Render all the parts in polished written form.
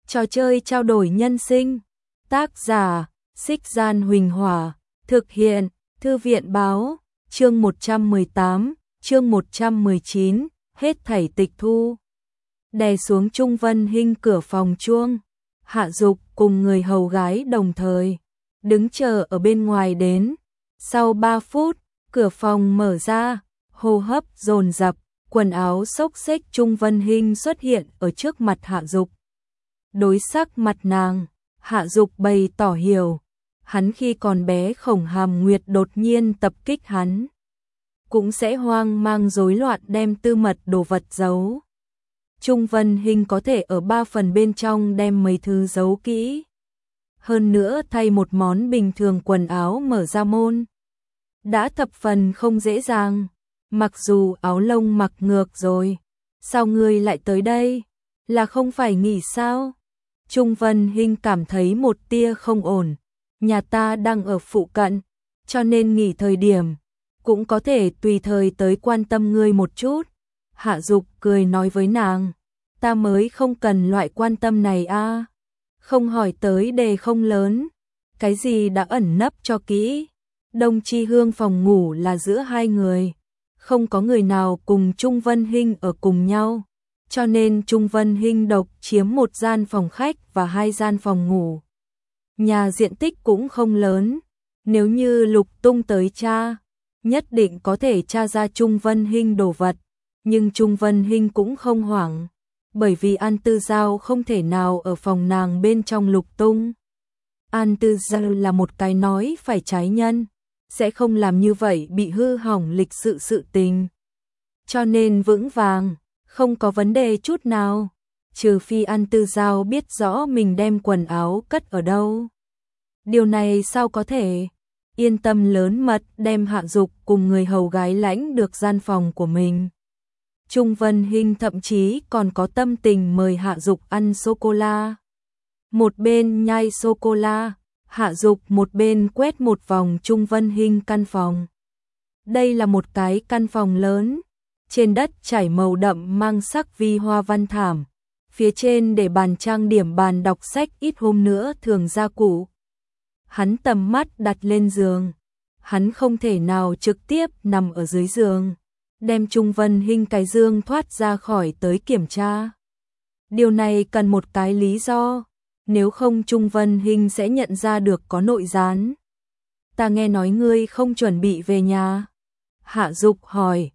Trò chơi trao đổi nhân sinh. Tác giả: Xích Gian Huỳnh Hỏa. Thực hiện: Thư viện báo. Chương 118, chương 119, hết thảy tịch thu. Đè xuống Trung Vân Hinh cửa phòng chuông. Hạ Dục cùng người hầu gái đồng thời đứng chờ ở bên ngoài đến. Sau 3 phút, cửa phòng mở ra, hô hấp dồn dập, quần áo xốc xếch Trung Vân Hinh xuất hiện ở trước mặt Hạ Dục. Đối sắc mặt nàng, Hạ Dục bày tỏ hiểu, hắn khi còn bé Khổng Hàm Nguyệt đột nhiên tập kích hắn, cũng sẽ hoang mang rối loạn đem tư mật đồ vật giấu. Trung Vân Hinh có thể ở 3 phần bên trong đem mấy thứ giấu kỹ. Hơn nữa thay một món bình thường quần áo mở ra môn đã thập phần không dễ dàng. Mặc dù áo lông mặc ngược rồi, sao ngươi lại tới đây? Là không phải nghỉ sao? Trung Vân Hinh cảm thấy một tia không ổn. Nhà ta đang ở phụ cận, cho nên nghỉ thời điểm cũng có thể tùy thời tới quan tâm ngươi một chút. Hạ Dục cười nói với nàng, ta mới không cần loại quan tâm này a. Không hỏi tới đề không lớn, cái gì đã ẩn nấp cho kỹ. Đông Chi Hương phòng ngủ là giữa hai người, không có người nào cùng Trung Vân Hinh ở cùng nhau, cho nên Trung Vân Hinh độc chiếm một gian phòng khách và 2 gian phòng ngủ. Nhà diện tích cũng không lớn, nếu như lục tung tới tra, nhất định có thể tra ra Trung Vân Hinh đồ vật, nhưng Trung Vân Hinh cũng không hoảng, bởi vì An Tư Giao không thể nào ở phòng nàng bên trong lục tung. An Tư Giao là một cái nói phải trái nhân, sẽ không làm như vậy bị hư hỏng lịch sự tình. Cho nên vững vàng, không có vấn đề chút nào, trừ phi An Tư Giao biết rõ mình đem quần áo cất ở đâu. Điều này sao có thể? Yên tâm lớn mật đem Hạ Dục cùng người hầu gái lãnh được gian phòng của mình. Trung Vân Hinh thậm chí còn có tâm tình mời Hạ Dục ăn sô-cô-la. Một bên nhai sô-cô-la, Hạ Dục một bên quét một vòng Trung Vân Hinh căn phòng. Đây là một cái căn phòng lớn, trên đất trải màu đậm mang sắc vi hoa văn thảm, phía trên để bàn trang điểm bàn đọc sách ít hôm nữa thường gia cụ. Hắn tầm mắt đặt lên giường, hắn không thể nào trực tiếp nằm ở dưới giường, đem Trung Vân Hinh cái dương thoát ra khỏi tới kiểm tra. Điều này cần một cái lý do, nếu không Trung Vân Hinh sẽ nhận ra được có nội gián. Ta nghe nói ngươi không chuẩn bị về nhà. Hạ Dục hỏi,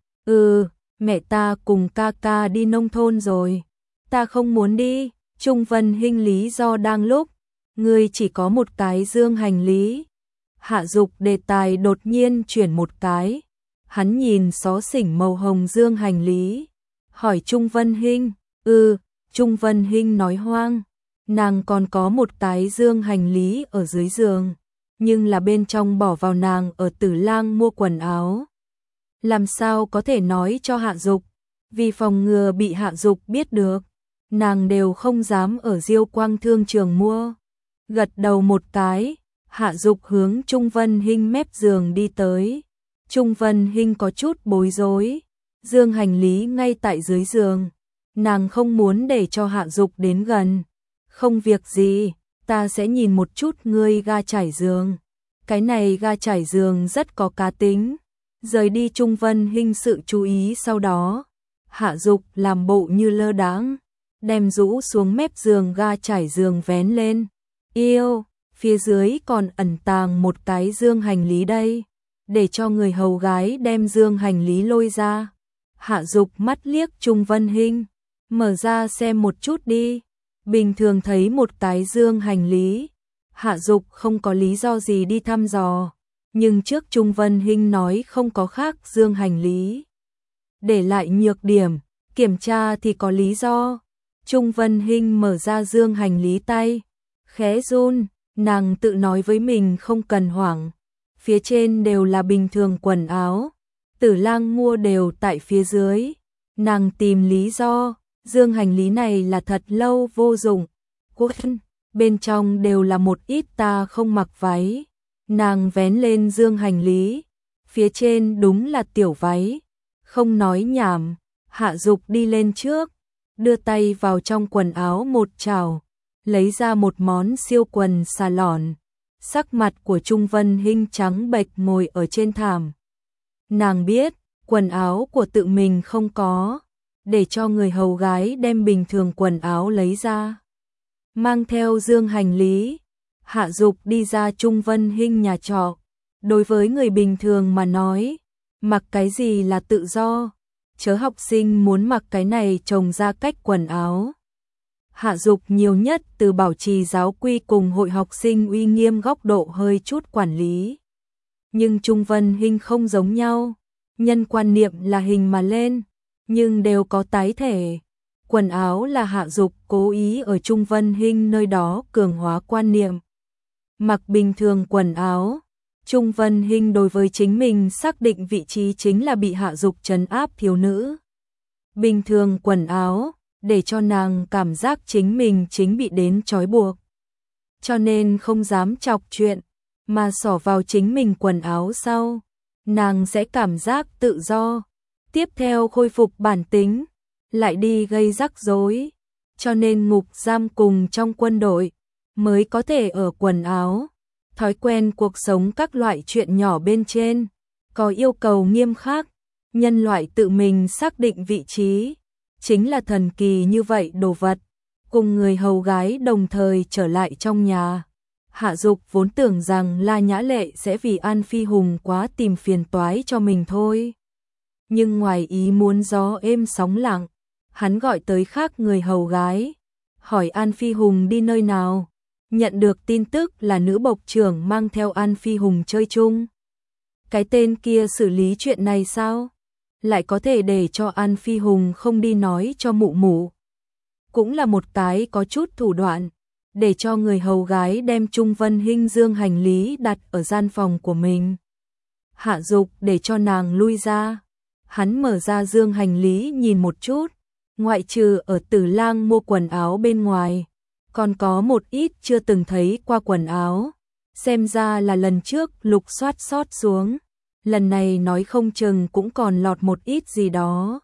mẹ ta cùng ca ca đi nông thôn rồi. Ta không muốn đi. Trung Vân Hinh lý do đang lúc, ngươi chỉ có một cái dương hành lý. Hạ Dục đề tài đột nhiên chuyển một cái. Hắn nhìn xó xỉnh màu hồng dương hành lý, hỏi Trung Vân Hinh, Trung Vân Hinh nói hoang. Nàng còn có một cái dương hành lý ở dưới giường, nhưng là bên trong bỏ vào nàng ở Tử Lang mua quần áo. Làm sao có thể nói cho Hạ Dục, vì phòng ngừa bị Hạ Dục biết được, nàng đều không dám ở Diêu Quang thương trường mua. Gật đầu một cái, Hạ Dục hướng Trung Vân Hinh mép giường đi tới. Trung Vân Hinh có chút bối rối, dương hành lý ngay tại dưới giường, nàng không muốn để cho Hạ Dục đến gần. Không việc gì, ta sẽ nhìn một chút ngươi ga trải giường. Cái này ga trải giường rất có cá tính. Rời đi Trung Vân Hinh sự chú ý sau đó. Hạ Dục làm bộ như lơ đãng, đem rũ xuống mép giường ga trải giường vén lên. Yêu, phía dưới còn ẩn tàng một cái dương hành lý đây. Để cho người hầu gái đem dương hành lý lôi ra. Hạ Dục mắt liếc Trung Vân Hinh, mở ra xem một chút đi. Bình thường thấy một cái dương hành lý, Hạ Dục không có lý do gì đi thăm dò, nhưng trước Trung Vân Hinh nói không có khác dương hành lý. Để lại nhược điểm, kiểm tra thì có lý do. Trung Vân Hinh mở ra dương hành lý tay, khẽ run, nàng tự nói với mình không cần hoảng. Phía trên đều là bình thường quần áo, Tử Lang mua đều tại phía dưới. Nàng tìm lý do. Dương hành lý này là thật lâu vô dụng. Bên trong đều là một ít ta không mặc váy. Nàng vén lên dương hành lý, phía trên đúng là tiểu váy. Không nói nhảm, Hạ Dục đi lên trước, đưa tay vào trong quần áo một chảo, lấy ra một món siêu quần xà lòn. Sắc mặt của Trung Vân Hinh trắng bệch ngồi ở trên thảm. Nàng biết, quần áo của tự mình không có, để cho người hầu gái đem bình thường quần áo lấy ra. Mang theo dương hành lý, Hạ Dục đi ra Trung Vân Hinh nhà trọ. Đối với người bình thường mà nói, mặc cái gì là tự do, chớ học sinh muốn mặc cái này trồng ra cách quần áo. Hạ Dục nhiều nhất từ bảo trì giáo quy cùng hội học sinh uy nghiêm góc độ hơi chút quản lý. Nhưng Trung Vân Hinh không giống nhau, nhân quan niệm là hình mà lên, nhưng đều có tái thể. Quần áo là Hạ Dục cố ý ở Trung Vân Hinh nơi đó cường hóa quan niệm. Mặc bình thường quần áo, Trung Vân Hinh đối với chính mình xác định vị trí chính là bị Hạ Dục trấn áp thiếu nữ. Bình thường quần áo, để cho nàng cảm giác chính mình chính bị đến trói buộc. Cho nên không dám chọc chuyện, mà xỏ vào chính mình quần áo sau, nàng sẽ cảm giác tự do. Tiếp theo khôi phục bản tính, lại đi gây rắc rối. Cho nên ngục giam cùng trong quân đội, mới có thể ở quần áo, thói quen cuộc sống các loại chuyện nhỏ bên trên, có yêu cầu nghiêm khắc, nhân loại tự mình xác định vị trí, chính là thần kỳ như vậy đồ vật, cùng người hầu gái đồng thời trở lại trong nhà. Hạ Dục vốn tưởng rằng La Nhã Lệ sẽ vì An Phi Hùng quá tìm phiền toái cho mình thôi. Nhưng ngoài ý muốn gió êm sóng lặng, hắn gọi tới khác người hầu gái, hỏi An Phi Hùng đi nơi nào. Nhận được tin tức là nữ bộc trưởng mang theo An Phi Hùng chơi chung. Cái tên kia xử lý chuyện này sao? Lại có thể để cho An Phi Hùng không đi nói cho mụ mụ. Cũng là một cái có chút thủ đoạn, để cho người hầu gái đem Trung Vân Hinh dương hành lý đặt ở gian phòng của mình. Hạ Dục để cho nàng lui ra. Hắn mở ra dương hành lý nhìn một chút, ngoại trừ ở Tử Lang mua quần áo bên ngoài, còn có một ít chưa từng thấy qua quần áo. Xem ra là lần trước lục soát sót xuống, lần này nói không chừng cũng còn lọt một ít gì đó.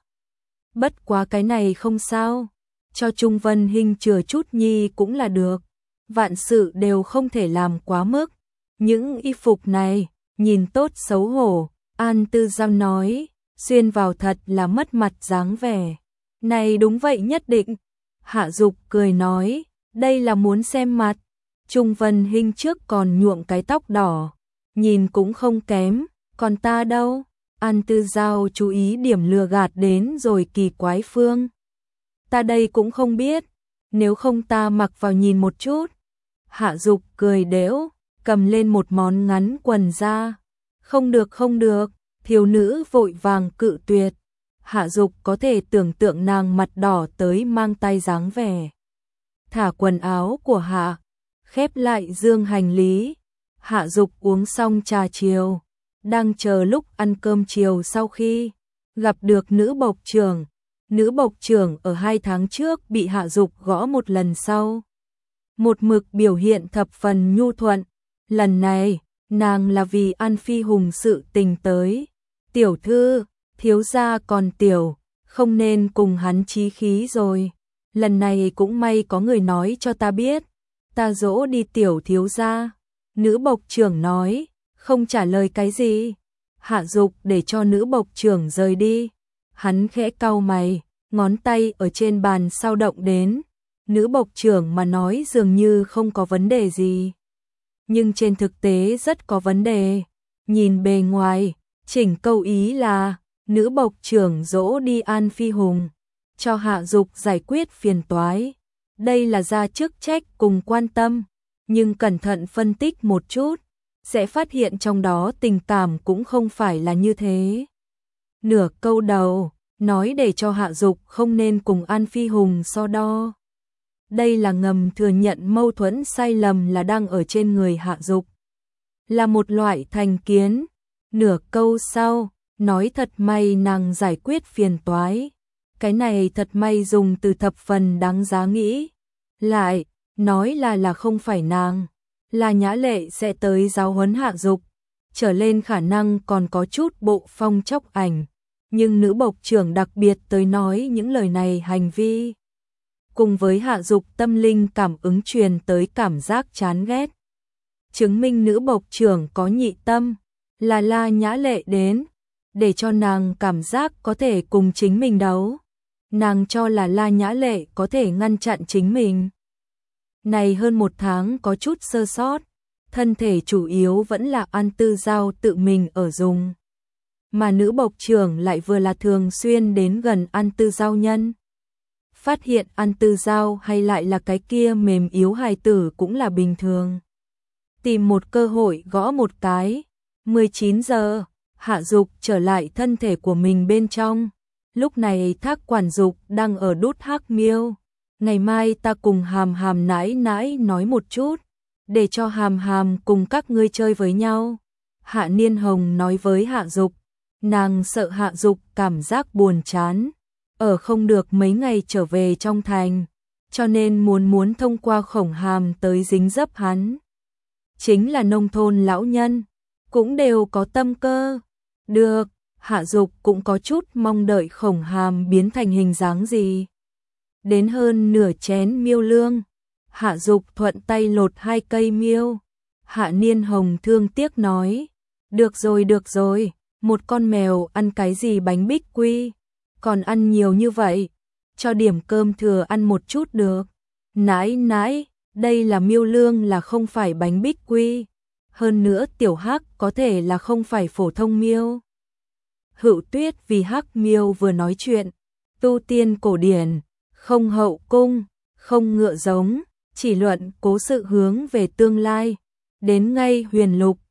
Bất quá cái này không sao, cho Trung Vân Hinh chừa chút nhi cũng là được, vạn sự đều không thể làm quá mức. Những y phục này, nhìn tốt xấu hổ, An Tư Giam nói, xuyên vào thật là mất mặt dáng vẻ. Này đúng vậy nhất định. Hạ Dục cười nói, đây là muốn xem mặt. Trung Vân Hinh trước còn nhuộm cái tóc đỏ, nhìn cũng không kém, còn ta đâu? An Tư Giao chú ý điểm lừa gạt đến rồi kỳ quái phương. Ta đây cũng không biết, nếu không ta mặc vào nhìn một chút. Hạ Dục cười đễu, cầm lên một món ngắn quần ra. Không được không được, thiếu nữ vội vàng cự tuyệt. Hạ Dục có thể tưởng tượng nàng mặt đỏ tới mang tay dáng vẻ. Thả quần áo của Hạ, khép lại dương hành lý. Hạ Dục uống xong trà chiều, đang chờ lúc ăn cơm chiều sau khi gặp được nữ bộc trưởng. Nữ bộc trưởng ở 2 tháng trước bị Hạ Dục gõ một lần sau. Một mực biểu hiện thập phần nhu thuận. Lần này, nàng là vì An Phi Hùng sự tình tới. Tiểu thư, thiếu gia còn tiểu, không nên cùng hắn chí khí rồi. Lần này cũng may có người nói cho ta biết, ta dỗ đi tiểu thiếu gia. Nữ bộc trưởng nói, không trả lời cái gì. Hạ Dục để cho nữ bộc trưởng rời đi. Hắn khẽ cau mày, ngón tay ở trên bàn sao động đến. Nữ bộc trưởng mà nói dường như không có vấn đề gì, nhưng trên thực tế rất có vấn đề. Nhìn bề ngoài, chỉnh câu ý là nữ bộc trưởng dỗ đi An Phi Hùng, cho Hạ Dục giải quyết phiền toái. Đây là ra chức trách cùng quan tâm, nhưng cẩn thận phân tích một chút, sẽ phát hiện trong đó tình cảm cũng không phải là như thế. Nửa câu đầu, nói để cho Hạ Dục không nên cùng An Phi Hùng so đo. Đây là ngầm thừa nhận mâu thuẫn sai lầm là đang ở trên người Hạ Dục. Là một loại thành kiến. Nửa câu sau, nói thật may nàng giải quyết phiền toái. Cái này thật may dùng từ thập phần đáng giá nghĩ. Lại, nói là không phải nàng. Là Nhã Lệ sẽ tới giáo huấn Hạ Dục. Trở lên khả năng còn có chút bộ phong chốc ảnh. Nhưng nữ bộc trưởng đặc biệt tới nói những lời này hành vi cùng với Hạ Dục tâm linh cảm ứng truyền tới cảm giác chán ghét. Chứng minh nữ bộc trưởng có nhị tâm, là La Nhã Lệ đến, để cho nàng cảm giác có thể cùng chính mình đấu. Nàng cho là La Nhã Lệ có thể ngăn chặn chính mình. Này hơn 1 tháng có chút sơ sót, thân thể chủ yếu vẫn là An Tư Giao tự mình ở dùng. Mà nữ bộc trưởng lại vừa là thường xuyên đến gần An Tư Giao nhân. Phát hiện An Tư Giao hay lại là cái kia mềm yếu hài tử cũng là bình thường. Tìm một cơ hội gõ một cái. 19 giờ, Hạ Dục trở lại thân thể của mình bên trong. Lúc này Thác quản dục đang ở đút Hắc Miêu. Ngày mai ta cùng Hàm Hàm nãi nãi nói một chút, để cho Hàm Hàm cùng các ngươi chơi với nhau. Hạ Niên Hồng nói với Hạ Dục. Nàng sợ Hạ Dục cảm giác buồn chán, ở không được mấy ngày trở về trong thành, cho nên muốn thông qua Khổng Hàm tới dính dấp hắn. Chính là nông thôn lão nhân, cũng đều có tâm cơ. Được, Hạ Dục cũng có chút mong đợi Khổng Hàm biến thành hình dáng gì. Đến hơn nửa chén miêu lương, Hạ Dục thuận tay lột 2 cây miêu. Hạ Niên Hồng thương tiếc nói, được rồi, một con mèo ăn cái gì bánh bích quy, còn ăn nhiều như vậy, cho điểm cơm thừa ăn một chút được. Nãi nãi, đây là miêu lương là không phải bánh bích quy, hơn nữa tiểu Hắc có thể là không phải phổ thông miêu. Hữu Tuyết vì Hắc miêu vừa nói chuyện, tu tiên cổ điển, không hậu cung, không ngựa giống, chỉ luận cố sự hướng về tương lai, đến ngay huyền lục,